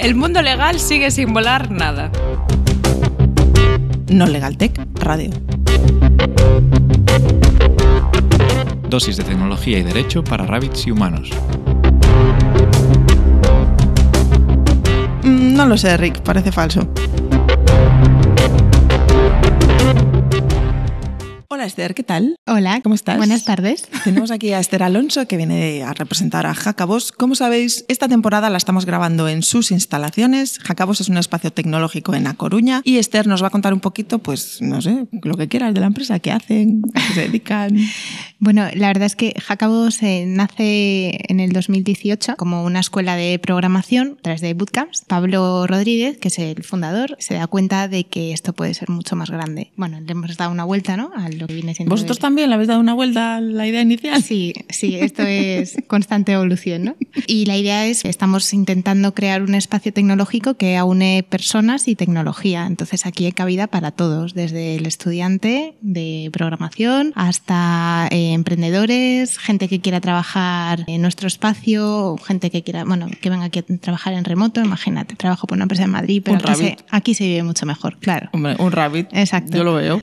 El mundo legal sigue sin volar nada. No Legal Tech Radio. Dosis de tecnología y derecho para rabbits y humanos. No lo sé, Rick, parece falso. Hola Esther, ¿qué tal? Hola, ¿cómo estás? Buenas tardes. Tenemos aquí a Esther Alonso, que viene a representar a Hackabos. Como sabéis, esta temporada la estamos grabando en sus instalaciones. Hackabos es un espacio tecnológico en A Coruña y Esther nos va a contar un poquito, pues, no sé, lo que quieras de la empresa, qué hacen, a qué se dedican. Bueno, la verdad es que Hackabos nace en el 2018 como una escuela de programación a través de bootcamps. Pablo Rodríguez, que es el fundador, se da cuenta de que esto puede ser mucho más grande. Bueno, le hemos dado una vuelta, ¿no?, a lo que viene siendo. ¿Vosotros también le habéis dado una vuelta a la idea inicial? Sí, esto es constante evolución, ¿no? Y la idea es que estamos intentando crear un espacio tecnológico que aúne personas y tecnología. Entonces aquí hay cabida para todos, desde el estudiante de programación hasta emprendedores, gente que quiera trabajar en nuestro espacio, gente que quiera, bueno, que venga aquí a trabajar en remoto. Imagínate, trabajo por una empresa en Madrid, pero aquí se vive mucho mejor, claro. Hombre, un rabbit. Exacto. Yo lo veo.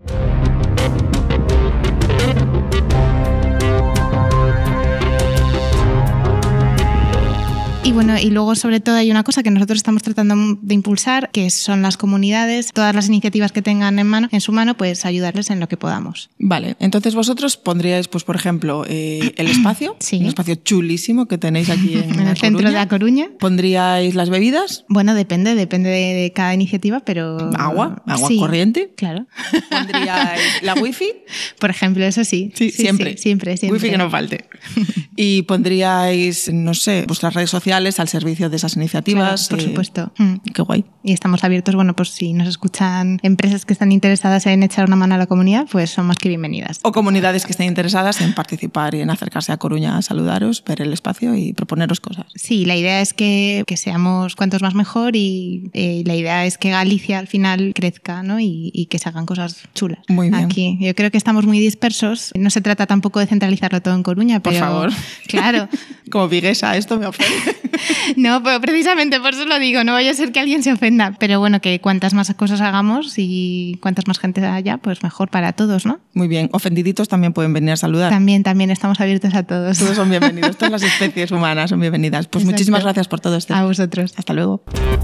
Y bueno, y luego sobre todo hay una cosa que nosotros estamos tratando de impulsar, que son las comunidades, todas las iniciativas que tengan en su mano, pues ayudarles en lo que podamos. Vale, entonces vosotros pondríais, pues por ejemplo, el espacio, sí. Un espacio chulísimo que tenéis aquí en el centro de A Coruña. ¿Pondríais las bebidas? Bueno, depende de cada iniciativa, pero... ¿Agua sí, corriente? Claro. ¿Pondríais la wifi? Por ejemplo, eso sí. Sí, siempre. Siempre. Wifi que no falte. ¿Y pondríais, no sé, vuestras redes sociales al servicio de esas iniciativas? Claro, por supuesto. Qué guay. Y estamos abiertos, bueno, pues si nos escuchan empresas que están interesadas en echar una mano a la comunidad, pues son más que bienvenidas. O comunidades que estén interesadas en participar y en acercarse a Coruña a saludaros, ver el espacio y proponeros cosas. Sí, la idea es que seamos cuantos más mejor y la idea es que Galicia al final crezca, ¿no? Y que se hagan cosas chulas. Muy bien. Aquí yo creo que estamos muy dispersos. No se trata tampoco de centralizarlo todo en Coruña, pero... Por favor. Claro. Como viguesa, esto me ofende. No, pero precisamente por eso lo digo, no vaya a ser que alguien se ofenda. Pero bueno, que cuantas más cosas hagamos y cuantas más gente haya, pues mejor para todos, ¿no? Muy bien. Ofendiditos también pueden venir a saludar. También estamos abiertos a todos. Todos son bienvenidos, todas las especies humanas son bienvenidas. Pues exacto. Muchísimas gracias por todo esto. A vosotros. Hasta luego.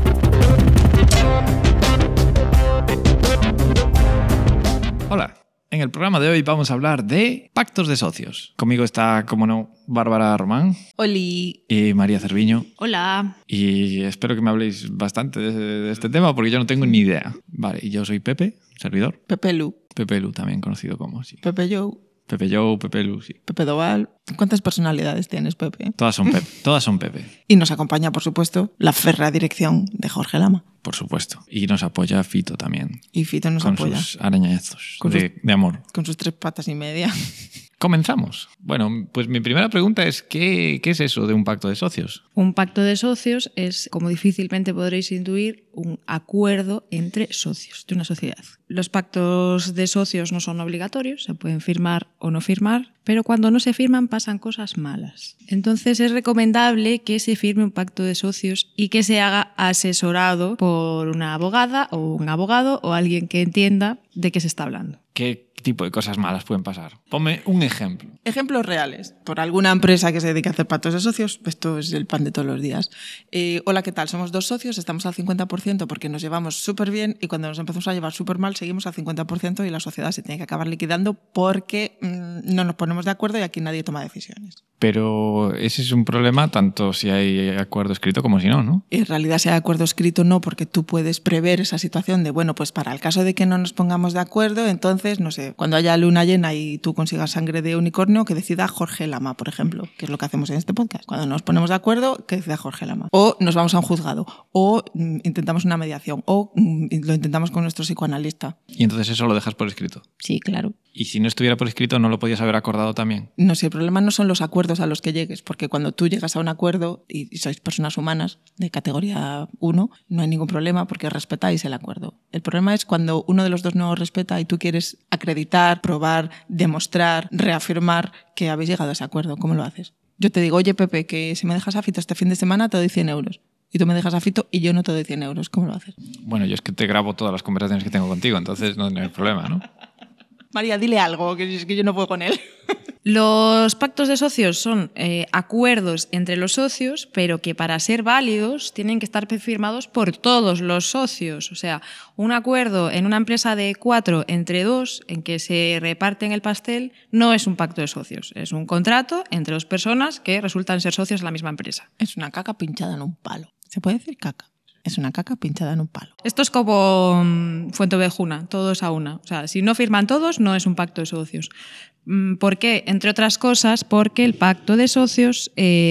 Hola. En el programa de hoy vamos a hablar de pactos de socios. Conmigo está, como no, Bárbara Román. Oli. Y María Cerviño. Hola. Y espero que me habléis bastante de este tema porque yo no tengo ni idea. Vale, y yo soy Pepe, servidor. Pepe Lu. Pepe Lu, también conocido como, sí. Pepe Joe. Pepe Joe, Pepe Lu, sí. Pepe Doval. ¿Cuántas personalidades tienes, Pepe? Todas son Pepe. Todas son Pepe. Y nos acompaña, por supuesto, la férrea dirección de Jorge Lama. Por supuesto. Y nos apoya Fito también. Y Fito nos apoya. Con sus arañazos de amor. Con sus 3 patas y media. Comenzamos. Bueno, pues mi primera pregunta es ¿qué es eso de un pacto de socios? Un pacto de socios es, como difícilmente podréis intuir, un acuerdo entre socios de una sociedad. Los pactos de socios no son obligatorios, se pueden firmar o no firmar, pero cuando no se firman pasan cosas malas. Entonces es recomendable que se firme un pacto de socios y que se haga asesorado por una abogada o un abogado o alguien que entienda de qué se está hablando. ¿Qué tipo de cosas malas pueden pasar? Ponme un ejemplo. Ejemplos reales. Por alguna empresa que se dedica a hacer pactos de socios, esto es el pan de todos los días. Hola, ¿qué tal? Somos 2 socios, estamos al 50% porque nos llevamos súper bien y cuando nos empezamos a llevar súper mal seguimos al 50% y la sociedad se tiene que acabar liquidando porque no nos ponemos de acuerdo y aquí nadie toma decisiones. Pero ese es un problema tanto si hay acuerdo escrito como si no, ¿no? En realidad, si hay acuerdo escrito, no, porque tú puedes prever esa situación de, bueno, pues para el caso de que no nos pongamos de acuerdo, entonces, no sé, cuando haya luna llena y tú consigas sangre de unicornio, que decida Jorge Lama, por ejemplo, que es lo que hacemos en este podcast. Cuando nos ponemos de acuerdo, que decida Jorge Lama. O nos vamos a un juzgado, o intentamos una mediación, o lo intentamos con nuestro psicoanalista. Y entonces eso lo dejas por escrito. Sí, claro. Y si no estuviera por escrito, ¿no lo podías haber acordado también? No, si el problema no son los acuerdos a los que llegues, porque cuando tú llegas a un acuerdo y sois personas humanas de categoría 1, no hay ningún problema porque respetáis el acuerdo. El problema es cuando uno de los dos no respeta y tú quieres acreditar, probar, demostrar, reafirmar que habéis llegado a ese acuerdo. ¿Cómo lo haces? Yo te digo, oye, Pepe, que si me dejas a Fito este fin de semana te doy 100 euros. y tú me dejas a Fito y yo no te doy 100 euros. ¿Cómo lo haces? Bueno, yo es que te grabo todas las conversaciones que tengo contigo, entonces no hay problema, ¿no? María, dile algo, que es que yo no puedo con él. Los pactos de socios son acuerdos entre los socios, pero que para ser válidos tienen que estar firmados por todos los socios. O sea, un acuerdo en una empresa de 4 entre 2 en que se reparten el pastel no es un pacto de socios. Es un contrato entre 2 personas que resultan ser socios en la misma empresa. Es una caca pinchada en un palo. ¿Se puede decir caca? Es una caca pinchada en un palo. Esto es como Fuenteovejuna, todos a una. O sea, si no firman todos, no es un pacto de socios. ¿Por qué? Entre otras cosas, porque el pacto de socios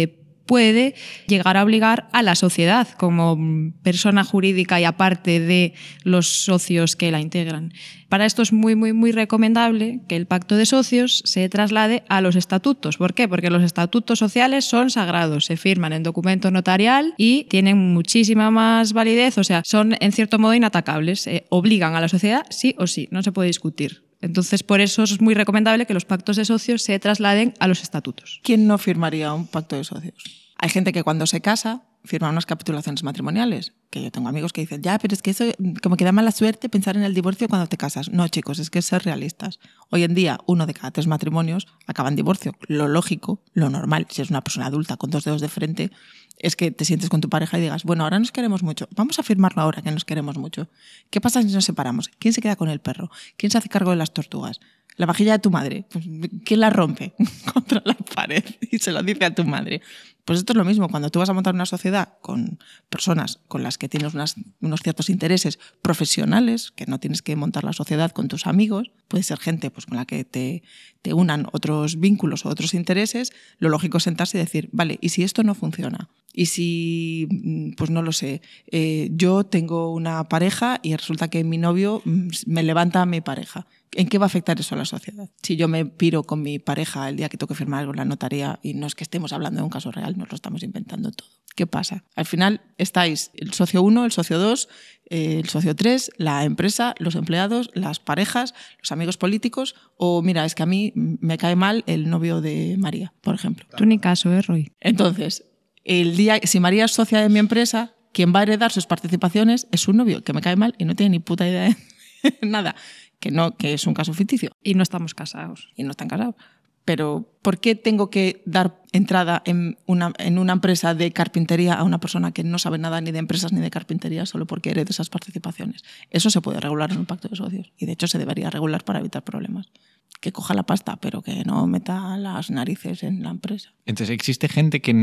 puede llegar a obligar a la sociedad como persona jurídica y aparte de los socios que la integran. Para esto es muy, muy, muy recomendable que el pacto de socios se traslade a los estatutos. ¿Por qué? Porque los estatutos sociales son sagrados, se firman en documento notarial y tienen muchísima más validez, o sea, son en cierto modo inatacables, obligan a la sociedad sí o sí, no se puede discutir. Entonces, por eso es muy recomendable que los pactos de socios se trasladen a los estatutos. ¿Quién no firmaría un pacto de socios? Hay gente que cuando se casa firma unas capitulaciones matrimoniales, que yo tengo amigos que dicen, ya, pero es que eso como que da mala suerte pensar en el divorcio cuando te casas. No, chicos, es que es ser realistas. Hoy en día, 1 de cada 3 matrimonios acaba en divorcio. Lo lógico, lo normal, si eres una persona adulta con 2 dedos de frente, es que te sientes con tu pareja y digas, bueno, ahora nos queremos mucho, vamos a firmarlo ahora que nos queremos mucho. ¿Qué pasa si nos separamos? ¿Quién se queda con el perro? ¿Quién se hace cargo de las tortugas? La vajilla de tu madre, pues, ¿quién la rompe contra la pared y se lo dice a tu madre? Pues esto es lo mismo, cuando tú vas a montar una sociedad con personas con las que tienes unos ciertos intereses profesionales, que no tienes que montar la sociedad con tus amigos, puede ser gente pues, con la que te unan otros vínculos o otros intereses, lo lógico es sentarse y decir, vale, ¿y si esto no funciona? Y si, pues no lo sé, yo tengo una pareja y resulta que mi novio me levanta a mi pareja. ¿En qué va a afectar eso a la sociedad? Si yo me piro con mi pareja el día que tengo que firmar algo en la notaría y no es que estemos hablando de un caso real, nos lo estamos inventando todo. ¿Qué pasa? Al final estáis el socio 1, el socio 2, el socio 3, la empresa, los empleados, las parejas, los amigos políticos o mira, es que a mí me cae mal el novio de María, por ejemplo. Tú ni caso, Roy. Entonces, el día, si María es socia de mi empresa, quien va a heredar sus participaciones es su novio, que me cae mal y no tiene ni puta idea de nada. Que es un caso ficticio. Y no estamos casados. Y no están casados. Pero ¿por qué tengo que dar entrada en una empresa de carpintería a una persona que no sabe nada ni de empresas ni de carpintería solo porque herede esas participaciones? Eso se puede regular en un pacto de socios. Y de hecho se debería regular para evitar problemas. Que coja la pasta, pero que no meta las narices en la empresa. Entonces, ¿existe gente que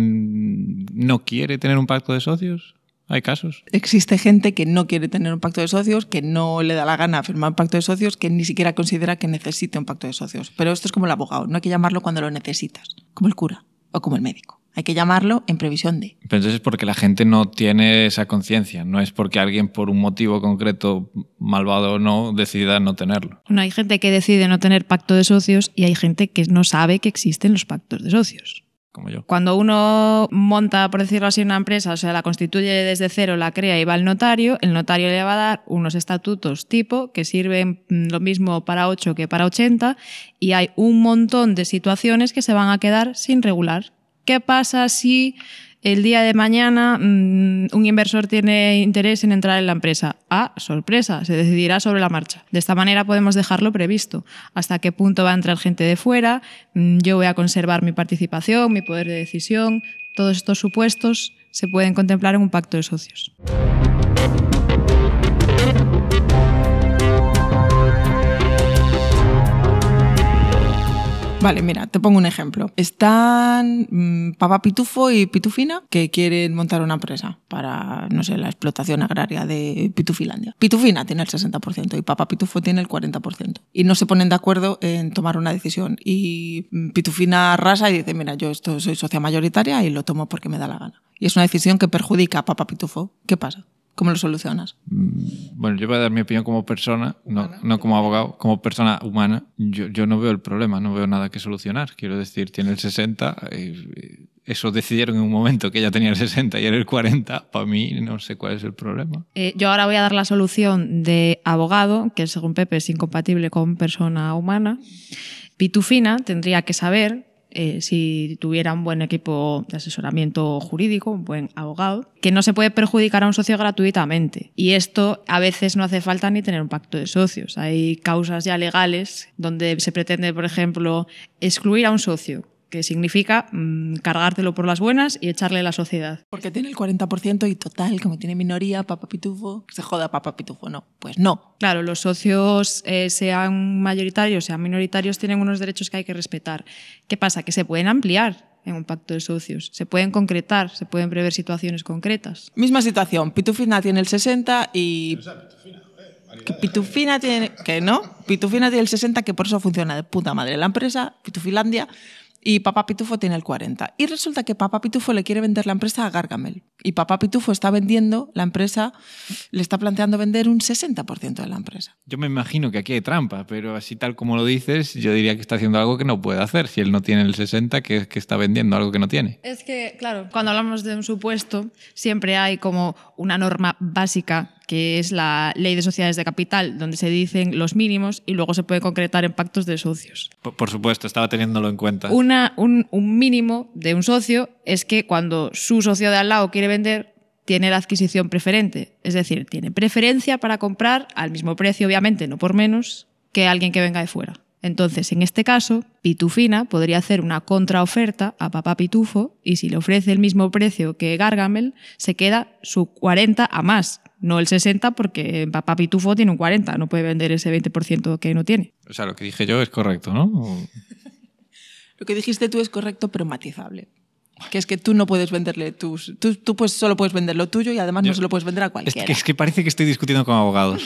no quiere tener un pacto de socios? ¿Hay casos? Existe gente que no quiere tener un pacto de socios, que no le da la gana firmar un pacto de socios, que ni siquiera considera que necesite un pacto de socios. Pero esto es como el abogado, no hay que llamarlo cuando lo necesitas, como el cura o como el médico. Hay que llamarlo en previsión de. Pero entonces es porque la gente no tiene esa conciencia, no es porque alguien por un motivo concreto, malvado o no, decida no tenerlo. Bueno, hay gente que decide no tener pacto de socios y hay gente que no sabe que existen los pactos de socios. Como yo. Cuando uno monta, por decirlo así, una empresa, o sea, la constituye desde cero, la crea y va al notario, el notario le va a dar unos estatutos tipo que sirven lo mismo para 8 que para 80 y hay un montón de situaciones que se van a quedar sin regular. ¿Qué pasa si el día de mañana un inversor tiene interés en entrar en la empresa? Ah, sorpresa, se decidirá sobre la marcha. De esta manera podemos dejarlo previsto. ¿Hasta qué punto va a entrar gente de fuera? Yo voy a conservar mi participación, mi poder de decisión. Todos estos supuestos se pueden contemplar en un pacto de socios. Vale, mira, te pongo un ejemplo. Están Papá Pitufo y Pitufina que quieren montar una empresa para, no sé, la explotación agraria de Pitufilandia. Pitufina tiene el 60% y Papá Pitufo tiene el 40%. Y no se ponen de acuerdo en tomar una decisión. Y Pitufina arrasa y dice, mira, yo soy socia mayoritaria y lo tomo porque me da la gana. Y es una decisión que perjudica a Papá Pitufo. ¿Qué pasa? ¿Cómo lo solucionas? Bueno, yo voy a dar mi opinión como persona, no como abogado, como persona humana. Yo no veo el problema, no veo nada que solucionar. Quiero decir, tiene el 60, eso decidieron en un momento que ella tenía el 60 y era el 40. Para mí no sé cuál es el problema. Yo ahora voy a dar la solución de abogado, que según Pepe es incompatible con persona humana. Pitufina tendría que saber si tuviera un buen equipo de asesoramiento jurídico, un buen abogado, que no se puede perjudicar a un socio gratuitamente. Y esto a veces no hace falta ni tener un pacto de socios. Hay causas ya legales donde se pretende, por ejemplo, excluir a un socio, que significa cargártelo por las buenas y echarle la sociedad. Porque tiene el 40% y total, como tiene minoría, Papá Pitufo, se joda Papá Pitufo. No, pues no. Claro, los socios, sean mayoritarios, sean minoritarios, tienen unos derechos que hay que respetar. ¿Qué pasa? Que se pueden ampliar en un pacto de socios, se pueden concretar, se pueden prever situaciones concretas. Misma situación, Pitufina tiene el 60 y... Que Pitufina tiene... Que no, Pitufina tiene el 60, que por eso funciona de puta madre la empresa, Pitufilandia, y Papá Pitufo tiene el 40. Y resulta que Papá Pitufo le quiere vender la empresa a Gargamel. Y Papá Pitufo está vendiendo la empresa, le está planteando vender un 60% de la empresa. Yo me imagino que aquí hay trampa, pero así tal como lo dices, yo diría que está haciendo algo que no puede hacer. Si él no tiene el 60, que está vendiendo algo que no tiene. Es que, claro, cuando hablamos de un supuesto, siempre hay como una norma básica, que es la Ley de Sociedades de Capital, donde se dicen los mínimos y luego se puede concretar en pactos de socios. Por supuesto, estaba teniéndolo en cuenta. Un mínimo de un socio es que cuando su socio de al lado quiere vender, tiene la adquisición preferente. Es decir, tiene preferencia para comprar al mismo precio, obviamente, no por menos, que alguien que venga de fuera. Entonces, en este caso, Pitufina podría hacer una contraoferta a Papá Pitufo y si le ofrece el mismo precio que Gargamel, se queda su 40 a más, no el 60, porque Papá Pitufo tiene un 40, no puede vender ese 20% que no tiene. O sea, lo que dije yo es correcto, ¿no? Lo que dijiste tú es correcto, pero matizable. Que es que tú no puedes venderle tus... Tú pues solo puedes vender lo tuyo y además no se lo puedes vender a cualquiera. Es que parece que estoy discutiendo con abogados.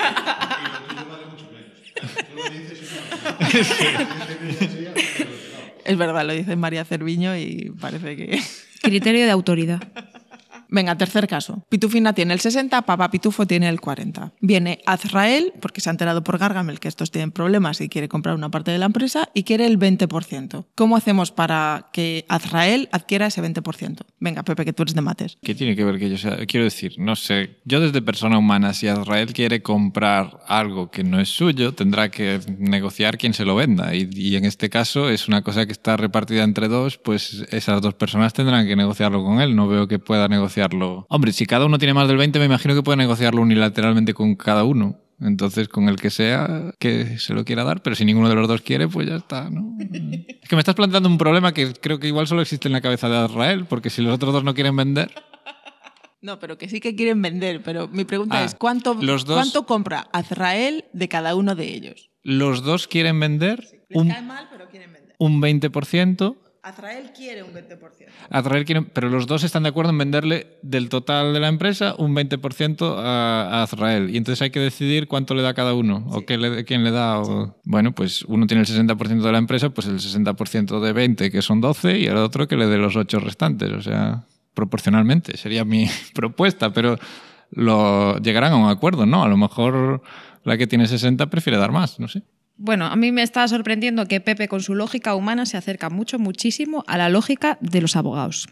Es verdad, lo dice María Cerviño y parece que... Criterio de autoridad. Venga, tercer caso. Pitufina tiene el 60, Papá Pitufo tiene el 40. Viene Azrael, porque se ha enterado por Gargamel que estos tienen problemas y quiere comprar una parte de la empresa, y quiere el 20%. ¿Cómo hacemos para que Azrael adquiera ese 20%? Venga, Pepe, que tú eres de mates. ¿Qué tiene que ver que yo sea? Quiero decir, no sé, yo desde persona humana, si Azrael quiere comprar algo que no es suyo, tendrá que negociar quién se lo venda. Y en este caso es una cosa que está repartida entre dos, pues esas dos personas tendrán que negociarlo con él. No veo que pueda negociarlo. Hombre, si cada uno tiene más del 20, me imagino que puede negociarlo unilateralmente con cada uno. Entonces, con el que sea que se lo quiera dar, pero si ninguno de los dos quiere, pues ya está, ¿no? Es que me estás planteando un problema que creo que igual solo existe en la cabeza de Azrael, porque si los otros dos no quieren vender... No, pero que sí que quieren vender. Pero mi pregunta es, ¿cuánto compra Azrael de cada uno de ellos? Los dos quieren vender Les cae mal, pero quieren vender. Un 20%. Azrael quiere un 20%. Azrael quiere, pero los dos están de acuerdo en venderle del total de la empresa un 20% a Azrael. Y entonces hay que decidir cuánto le da cada uno, sí. O quién le da. O... Bueno, pues uno tiene el 60% de la empresa, pues el 60% de 20, que son 12, y el otro que le dé los 8 restantes. O sea, proporcionalmente sería mi propuesta, pero llegarán a un acuerdo, ¿no? A lo mejor la que tiene 60 prefiere dar más, no sé. Bueno, a mí me está sorprendiendo que Pepe con su lógica humana se acerca muchísimo a la lógica de los abogados.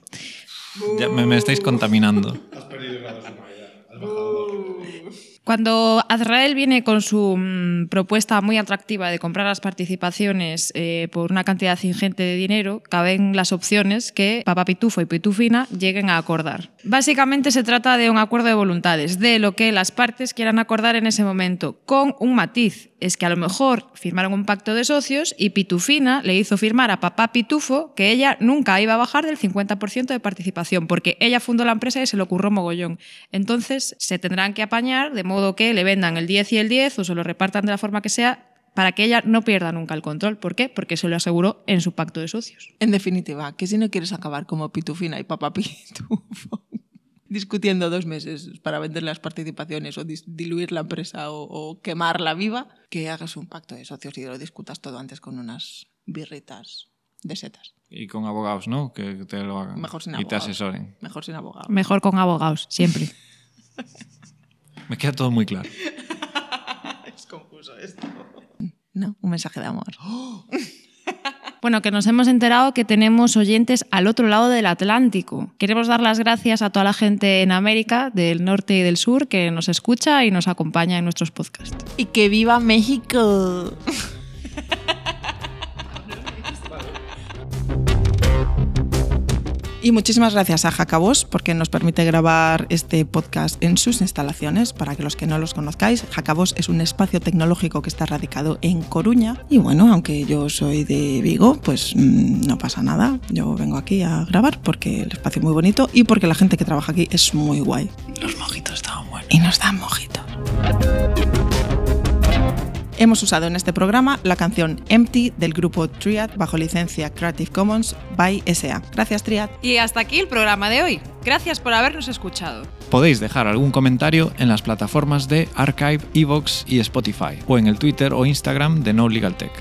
Ya me estáis contaminando. Has perdido grados de humanidad. Has bajado 2. Cuando Azrael viene con su propuesta muy atractiva de comprar las participaciones por una cantidad ingente de dinero, caben las opciones que Papá Pitufo y Pitufina lleguen a acordar. Básicamente se trata de un acuerdo de voluntades, de lo que las partes quieran acordar en ese momento, con un matiz. Es que a lo mejor firmaron un pacto de socios y Pitufina le hizo firmar a Papá Pitufo que ella nunca iba a bajar del 50% de participación, porque ella fundó la empresa y se le ocurrió mogollón. Entonces se tendrán que apañar de modo que le vendan el 10 y el 10 o se lo repartan de la forma que sea para que ella no pierda nunca el control. ¿Por qué? Porque se lo aseguró en su pacto de socios. En definitiva, que si no quieres acabar como Pitufina y Papá Pitufo discutiendo 2 meses para vender las participaciones o diluir la empresa o quemarla viva, que hagas un pacto de socios y lo discutas todo antes con unas birritas de setas. Y con abogados, ¿no? Que te lo hagan. Mejor sin y abogados. te asesoren. Mejor sin abogados. Mejor con abogados, siempre. Me queda todo muy claro. Es confuso esto. No, un mensaje de amor. Bueno, que nos hemos enterado que tenemos oyentes al otro lado del Atlántico. Queremos dar las gracias a toda la gente en América, del norte y del sur, que nos escucha y nos acompaña en nuestros podcasts. ¡Y que viva México! Y muchísimas gracias a Hackabos porque nos permite grabar este podcast en sus instalaciones. Para que los que no los conozcáis, Hackabos es un espacio tecnológico que está radicado en Coruña. Y bueno, aunque yo soy de Vigo, pues no pasa nada. Yo vengo aquí a grabar porque el espacio es muy bonito y porque la gente que trabaja aquí es muy guay. Los mojitos estaban buenos. Y nos dan mojitos. Hemos usado en este programa la canción Empty del grupo Triad bajo licencia Creative Commons by SA. Gracias, Triad. Y hasta aquí el programa de hoy. Gracias por habernos escuchado. Podéis dejar algún comentario en las plataformas de Archive, Evox y Spotify, o en el Twitter o Instagram de No Legal Tech.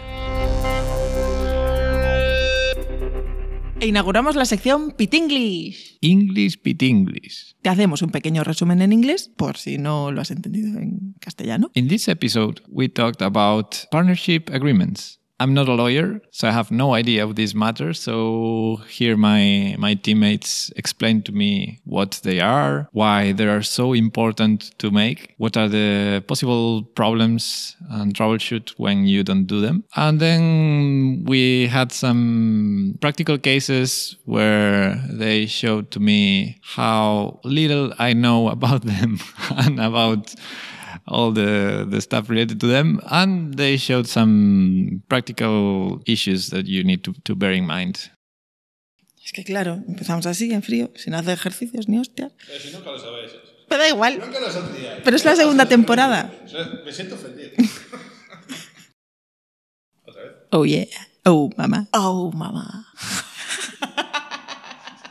E inauguramos la sección Pitinglish. English Pitinglish. Te hacemos un pequeño resumen en inglés, por si no lo has entendido en castellano. In this episode, we talked about partnership agreements. I'm not a lawyer, so I have no idea of this matter. So here my teammates explain to me what they are, why they are so important to make, what are the possible problems and troubleshoot when you don't do them. And then we had some practical cases where they showed to me how little I know about them and about all the stuff related to them, and they showed some practical issues that you need to bear in mind. Es que claro, empezamos así, en frío, sin hacer ejercicios ni hostias. Pero si nunca lo sabéis. Pero da igual. Nunca lo sabíais. Pero es la segunda temporada. Me siento ofendido. ¿Otra vez? Oh yeah. Oh mamá. Oh mamá.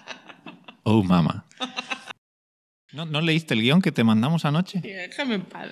Oh, mama. ¿No leíste el guión que te mandamos anoche? Déjame en paz.